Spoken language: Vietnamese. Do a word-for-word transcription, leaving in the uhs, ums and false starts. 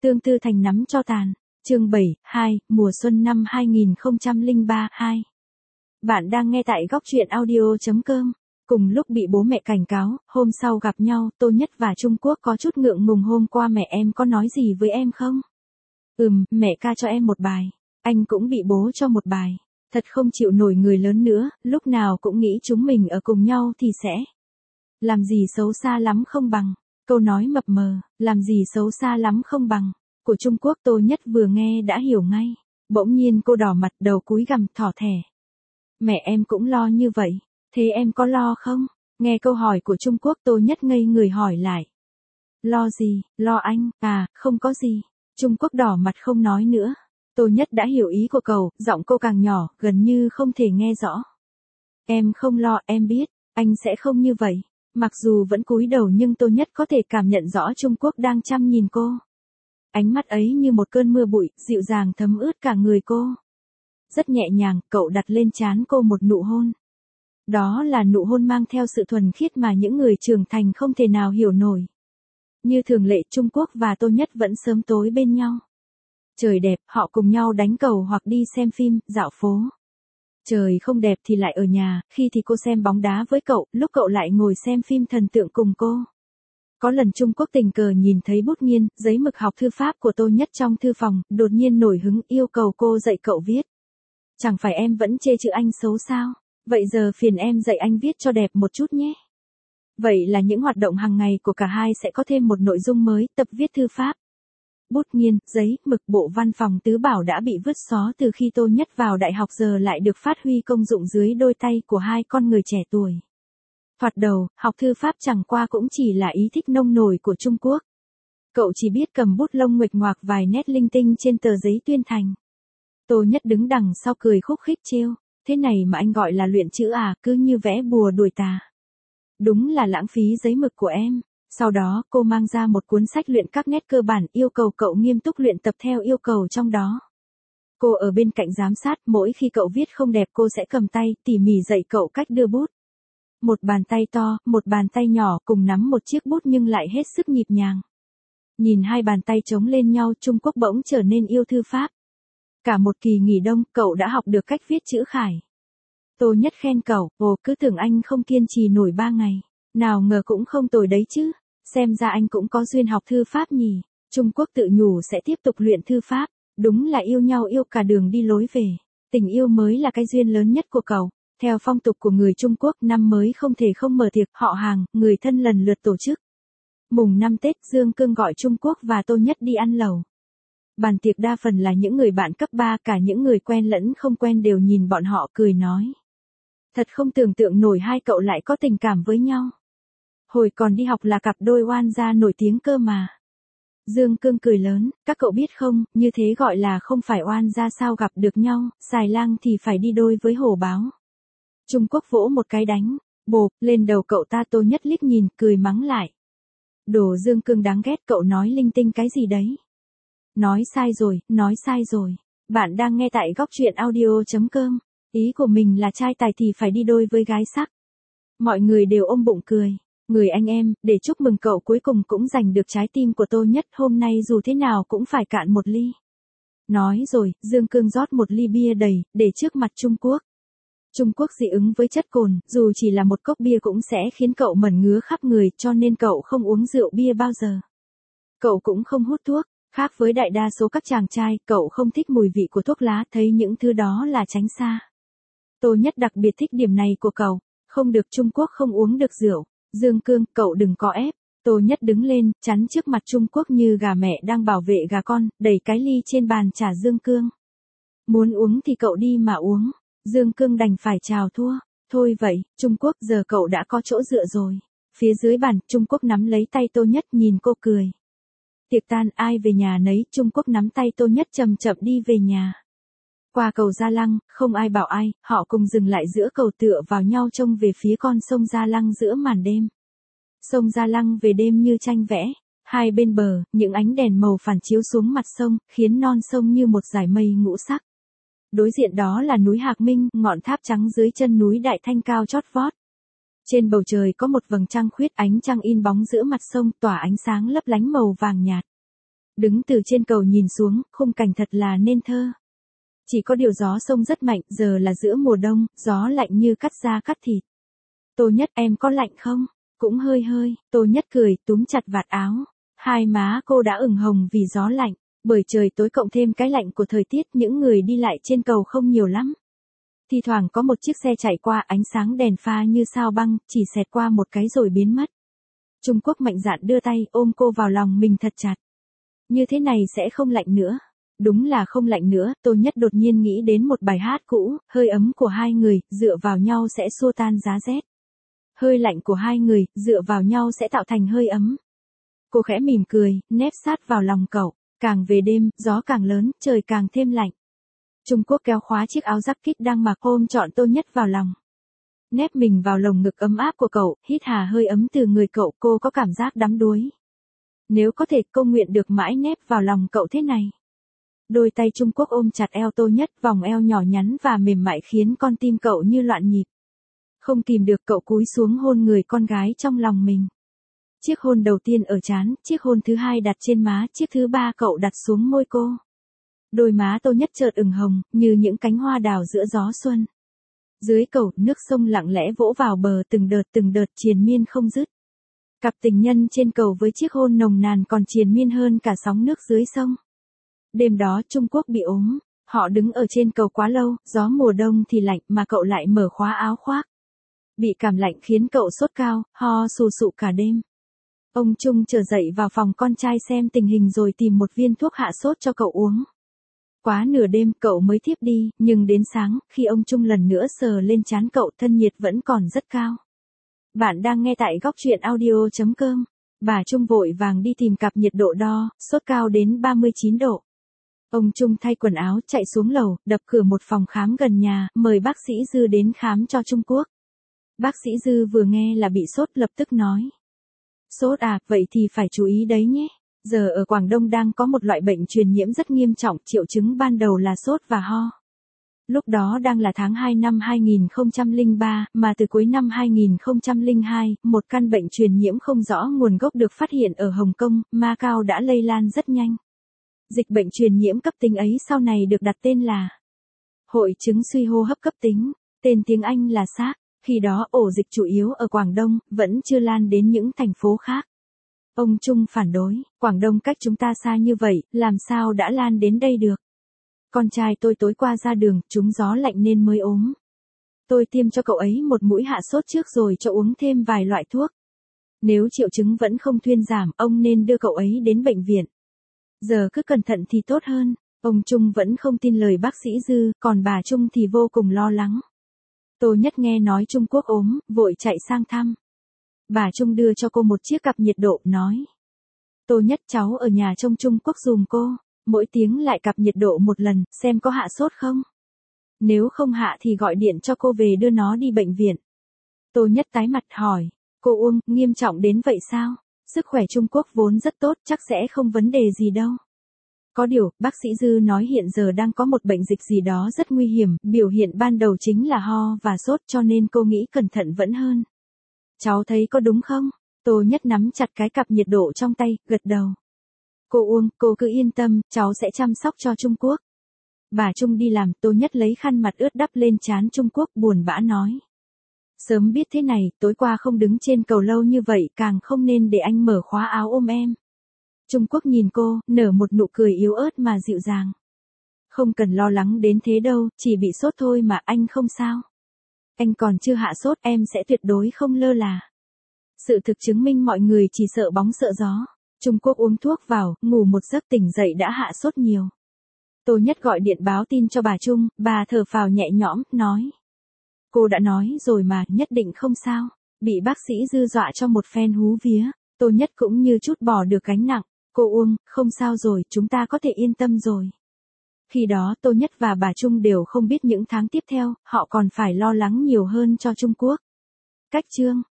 Tương Tư thành nắm cho tàn. Chương bảy, hai, mùa xuân năm hai nghìn không trăm lẻ ba, hai. Bạn đang nghe tại góc truyện audio chấm com. Cùng lúc bị bố mẹ cảnh cáo, hôm sau gặp nhau, Tô Nhất và Trung Quốc có chút ngượng ngùng hôm qua mẹ em có nói gì với em không? Ừm, mẹ ca cho em một bài. Anh cũng bị bố cho một bài. Thật không chịu nổi người lớn nữa, lúc nào cũng nghĩ chúng mình ở cùng nhau thì sẽ làm gì xấu xa lắm không bằng. Câu nói mập mờ, làm gì xấu xa lắm không bằng, của Trung Quốc Tô Nhất vừa nghe đã hiểu ngay. Bỗng nhiên cô đỏ mặt đầu cúi gằm thỏ thẻ. Mẹ em cũng lo như vậy, thế em có lo không? Nghe câu hỏi của Trung Quốc Tô Nhất ngây người hỏi lại. Lo gì, lo anh, à, không có gì. Trung Quốc đỏ mặt không nói nữa. Tô Nhất đã hiểu ý của cậu, giọng cô càng nhỏ, gần như không thể nghe rõ. Em không lo, em biết, anh sẽ không như vậy. Mặc dù vẫn cúi đầu nhưng Tô Nhất có thể cảm nhận rõ Trung Quốc đang chăm nhìn cô. Ánh mắt ấy như một cơn mưa bụi, dịu dàng thấm ướt cả người cô. Rất nhẹ nhàng, cậu đặt lên trán cô một nụ hôn. Đó là nụ hôn mang theo sự thuần khiết mà những người trưởng thành không thể nào hiểu nổi. Như thường lệ Trung Quốc và Tô Nhất vẫn sớm tối bên nhau. Trời đẹp, họ cùng nhau đánh cầu hoặc đi xem phim, dạo phố. Trời không đẹp thì lại ở nhà, khi thì cô xem bóng đá với cậu, lúc cậu lại ngồi xem phim thần tượng cùng cô. Có lần Trung Quốc tình cờ nhìn thấy bút nghiên, giấy mực học thư pháp của Tô Nhất trong thư phòng, đột nhiên nổi hứng yêu cầu cô dạy cậu viết. Chẳng phải em vẫn chê chữ Anh xấu sao? Vậy giờ phiền em dạy anh viết cho đẹp một chút nhé. Vậy là những hoạt động hàng ngày của cả hai sẽ có thêm một nội dung mới, tập viết thư pháp. Bút nghiên, giấy, mực bộ văn phòng tứ bảo đã bị vứt xó từ khi Tô Nhất vào đại học giờ lại được phát huy công dụng dưới đôi tay của hai con người trẻ tuổi. Thoạt đầu, học thư pháp chẳng qua cũng chỉ là ý thích nông nổi của Trung Quốc. Cậu chỉ biết cầm bút lông nguệch ngoạc vài nét linh tinh trên tờ giấy tuyên thành. Tô Nhất đứng đằng sau cười khúc khích trêu, thế này mà anh gọi là luyện chữ à, cứ như vẽ bùa đuổi tà. Đúng là lãng phí giấy mực của em. Sau đó, cô mang ra một cuốn sách luyện các nét cơ bản, yêu cầu cậu nghiêm túc luyện tập theo yêu cầu trong đó. Cô ở bên cạnh giám sát, mỗi khi cậu viết không đẹp cô sẽ cầm tay, tỉ mỉ dạy cậu cách đưa bút. Một bàn tay to, một bàn tay nhỏ cùng nắm một chiếc bút nhưng lại hết sức nhịp nhàng. Nhìn hai bàn tay chống lên nhau, Trung Quốc bỗng trở nên yêu thư pháp. Cả một kỳ nghỉ đông, cậu đã học được cách viết chữ khải. Tô Nhất khen cậu, ồ, cứ tưởng anh không kiên trì nổi ba ngày. Nào ngờ cũng không tồi đấy chứ. Xem ra anh cũng có duyên học thư pháp nhỉ. Trung Quốc tự nhủ sẽ tiếp tục luyện thư pháp. Đúng là yêu nhau yêu cả đường đi lối về. Tình yêu mới là cái duyên lớn nhất của cậu. Theo phong tục của người Trung Quốc, năm mới không thể không mở tiệc, họ hàng, người thân lần lượt tổ chức. Mùng năm Tết, Dương Cương gọi Trung Quốc và Tô Nhất đi ăn lẩu. Bàn tiệc đa phần là những người bạn cấp ba, cả những người quen lẫn không quen đều nhìn bọn họ cười nói. Thật không tưởng tượng nổi hai cậu lại có tình cảm với nhau. Hồi còn đi học là cặp đôi oan gia nổi tiếng cơ mà. Dương Cương cười lớn, các cậu biết không, như thế gọi là không phải oan gia sao gặp được nhau, xài lang thì phải đi đôi với hổ báo. Trung Quốc vỗ một cái đánh, bộp, lên đầu cậu ta. Tô Nhất liếc nhìn, cười mắng lại. Đồ Dương Cương đáng ghét, cậu nói linh tinh cái gì đấy? Nói sai rồi, nói sai rồi. Bạn đang nghe tại góc truyện audio chấm com. Ý của mình là trai tài thì phải đi đôi với gái sắc. Mọi người đều ôm bụng cười. Người anh em, để chúc mừng cậu cuối cùng cũng giành được trái tim của Tô Nhất, hôm nay dù thế nào cũng phải cạn một ly. Nói rồi, Dương Cương rót một ly bia đầy, để trước mặt Trung Quốc. Trung Quốc dị ứng với chất cồn, dù chỉ là một cốc bia cũng sẽ khiến cậu mẩn ngứa khắp người, cho nên cậu không uống rượu bia bao giờ. Cậu cũng không hút thuốc, khác với đại đa số các chàng trai, cậu không thích mùi vị của thuốc lá, thấy những thứ đó là tránh xa. Tô Nhất đặc biệt thích điểm này của cậu, không được Trung Quốc không uống được rượu. Dương Cương, cậu đừng có ép. Tô Nhất đứng lên, chắn trước mặt Trung Quốc như gà mẹ đang bảo vệ gà con, đẩy cái ly trên bàn trả Dương Cương. Muốn uống thì cậu đi mà uống. Dương Cương đành phải chào thua. Thôi vậy, Trung Quốc, giờ cậu đã có chỗ dựa rồi. Phía dưới bàn, Trung Quốc nắm lấy tay Tô Nhất nhìn cô cười. Tiệc tan, ai về nhà nấy, Trung Quốc nắm tay Tô Nhất chậm chậm đi về nhà. Qua cầu Gia Lăng, không ai bảo ai, họ cùng dừng lại giữa cầu tựa vào nhau trông về phía con sông Gia Lăng giữa màn đêm. Sông Gia Lăng về đêm như tranh vẽ, hai bên bờ, những ánh đèn màu phản chiếu xuống mặt sông, khiến non sông như một dải mây ngũ sắc. Đối diện đó là núi Hạc Minh, ngọn tháp trắng dưới chân núi Đại Thanh cao chót vót. Trên bầu trời có một vầng trăng khuyết, ánh trăng in bóng giữa mặt sông, tỏa ánh sáng lấp lánh màu vàng nhạt. Đứng từ trên cầu nhìn xuống, khung cảnh thật là nên thơ. Chỉ có điều gió sông rất mạnh, giờ là giữa mùa đông, gió lạnh như cắt da cắt thịt. Tô Nhất, em có lạnh không? Cũng hơi hơi, Tô Nhất cười, túm chặt vạt áo. Hai má cô đã ửng hồng vì gió lạnh, bởi trời tối cộng thêm cái lạnh của thời tiết, những người đi lại trên cầu không nhiều lắm. Thi thoảng có một chiếc xe chạy qua, ánh sáng đèn pha như sao băng, chỉ xẹt qua một cái rồi biến mất. Trung Quốc mạnh dạn đưa tay ôm cô vào lòng mình thật chặt. Như thế này sẽ không lạnh nữa. Đúng là không lạnh nữa, Tô Nhất đột nhiên nghĩ đến một bài hát cũ, hơi ấm của hai người, dựa vào nhau sẽ xua tan giá rét. Hơi lạnh của hai người, dựa vào nhau sẽ tạo thành hơi ấm. Cô khẽ mỉm cười, nép sát vào lòng cậu. Càng về đêm, gió càng lớn, trời càng thêm lạnh. Trung Quốc kéo khóa chiếc áo jacket đang mặc ôm trọn Tô Nhất vào lòng. Nép mình vào lồng ngực ấm áp của cậu, hít hà hơi ấm từ người cậu, cô có cảm giác đắm đuối. Nếu có thể, cô nguyện được mãi nép vào lòng cậu thế này. Đôi tay Trung Quốc ôm chặt eo Tô Nhất, vòng eo nhỏ nhắn và mềm mại khiến con tim cậu như loạn nhịp. Không kìm được cậu cúi xuống hôn người con gái trong lòng mình. Chiếc hôn đầu tiên ở trán, chiếc hôn thứ hai đặt trên má, chiếc thứ ba cậu đặt xuống môi cô. Đôi má Tô Nhất chợt ửng hồng, như những cánh hoa đào giữa gió xuân. Dưới cầu, nước sông lặng lẽ vỗ vào bờ từng đợt từng đợt triền miên không dứt. Cặp tình nhân trên cầu với chiếc hôn nồng nàn còn triền miên hơn cả sóng nước dưới sông. Đêm đó Trung Quốc bị ốm, họ đứng ở trên cầu quá lâu, gió mùa đông thì lạnh mà cậu lại mở khóa áo khoác. Bị cảm lạnh khiến cậu sốt cao, ho sù sụ cả đêm. Ông Trung trở dậy vào phòng con trai xem tình hình rồi tìm một viên thuốc hạ sốt cho cậu uống. Quá nửa đêm cậu mới thiếp đi, nhưng đến sáng, khi ông Trung lần nữa sờ lên trán cậu, thân nhiệt vẫn còn rất cao. Bạn đang nghe tại góc truyện audio chấm com. Bà Trung vội vàng đi tìm cặp nhiệt độ đo, sốt cao đến ba mươi chín độ. Ông Trung thay quần áo chạy xuống lầu, đập cửa một phòng khám gần nhà, mời bác sĩ Dư đến khám cho Trung Quốc. Bác sĩ Dư vừa nghe là bị sốt lập tức nói. Sốt à, vậy thì phải chú ý đấy nhé. Giờ ở Quảng Đông đang có một loại bệnh truyền nhiễm rất nghiêm trọng, triệu chứng ban đầu là sốt và ho. Lúc đó đang là tháng hai năm hai nghìn không trăm lẻ ba, mà từ cuối năm hai nghìn không trăm lẻ hai, một căn bệnh truyền nhiễm không rõ nguồn gốc được phát hiện ở Hồng Kông, Macau đã lây lan rất nhanh. Dịch bệnh truyền nhiễm cấp tính ấy sau này được đặt tên là hội chứng suy hô hấp cấp tính, tên tiếng Anh là SARS. Khi đó ổ dịch chủ yếu ở Quảng Đông, vẫn chưa lan đến những thành phố khác. Ông Trung phản đối, Quảng Đông cách chúng ta xa như vậy, làm sao đã lan đến đây được. Con trai tôi tối qua ra đường, trúng gió lạnh nên mới ốm. Tôi tiêm cho cậu ấy một mũi hạ sốt trước rồi cho uống thêm vài loại thuốc. Nếu triệu chứng vẫn không thuyên giảm, ông nên đưa cậu ấy đến bệnh viện. Giờ cứ cẩn thận thì tốt hơn. Ông Trung vẫn không tin lời bác sĩ Dư, còn bà Trung thì vô cùng lo lắng. Tô Nhất nghe nói Trung Quốc ốm, vội chạy sang thăm. Bà Trung đưa cho cô một chiếc cặp nhiệt độ, nói. Tô Nhất, cháu ở nhà trông Trung Quốc dùm cô, mỗi tiếng lại cặp nhiệt độ một lần, xem có hạ sốt không. Nếu không hạ thì gọi điện cho cô về đưa nó đi bệnh viện. Tô Nhất tái mặt hỏi, cô Uông, nghiêm trọng đến vậy sao? Sức khỏe Trung Quốc vốn rất tốt, chắc sẽ không vấn đề gì đâu. Có điều, bác sĩ Dư nói hiện giờ đang có một bệnh dịch gì đó rất nguy hiểm, biểu hiện ban đầu chính là ho và sốt, cho nên cô nghĩ cẩn thận vẫn hơn. Cháu thấy có đúng không? Tô Nhất nắm chặt cái cặp nhiệt độ trong tay, gật đầu. Cô Uông, cô cứ yên tâm, cháu sẽ chăm sóc cho Trung Quốc. Bà Trung đi làm, Tô Nhất lấy khăn mặt ướt đắp lên trán Trung Quốc, buồn bã nói. Sớm biết thế này, tối qua không đứng trên cầu lâu như vậy, càng không nên để anh mở khóa áo ôm em. Trung Quốc nhìn cô, nở một nụ cười yếu ớt mà dịu dàng. Không cần lo lắng đến thế đâu, chỉ bị sốt thôi mà, anh không sao. Anh còn chưa hạ sốt, em sẽ tuyệt đối không lơ là. Sự thực chứng minh mọi người chỉ sợ bóng sợ gió. Trung Quốc uống thuốc vào, ngủ một giấc tỉnh dậy đã hạ sốt nhiều. Tô Nhất gọi điện báo tin cho bà Trung, bà thở phào nhẹ nhõm, nói. Cô đã nói rồi mà, nhất định không sao. Bị bác sĩ Dư dọa cho một phen hú vía, Tô Nhất cũng như chút bỏ được gánh nặng. Cô Uông, không sao rồi, chúng ta có thể yên tâm rồi. Khi đó Tô Nhất và bà Trung đều không biết những tháng tiếp theo, họ còn phải lo lắng nhiều hơn cho Trung Quốc. Cách chương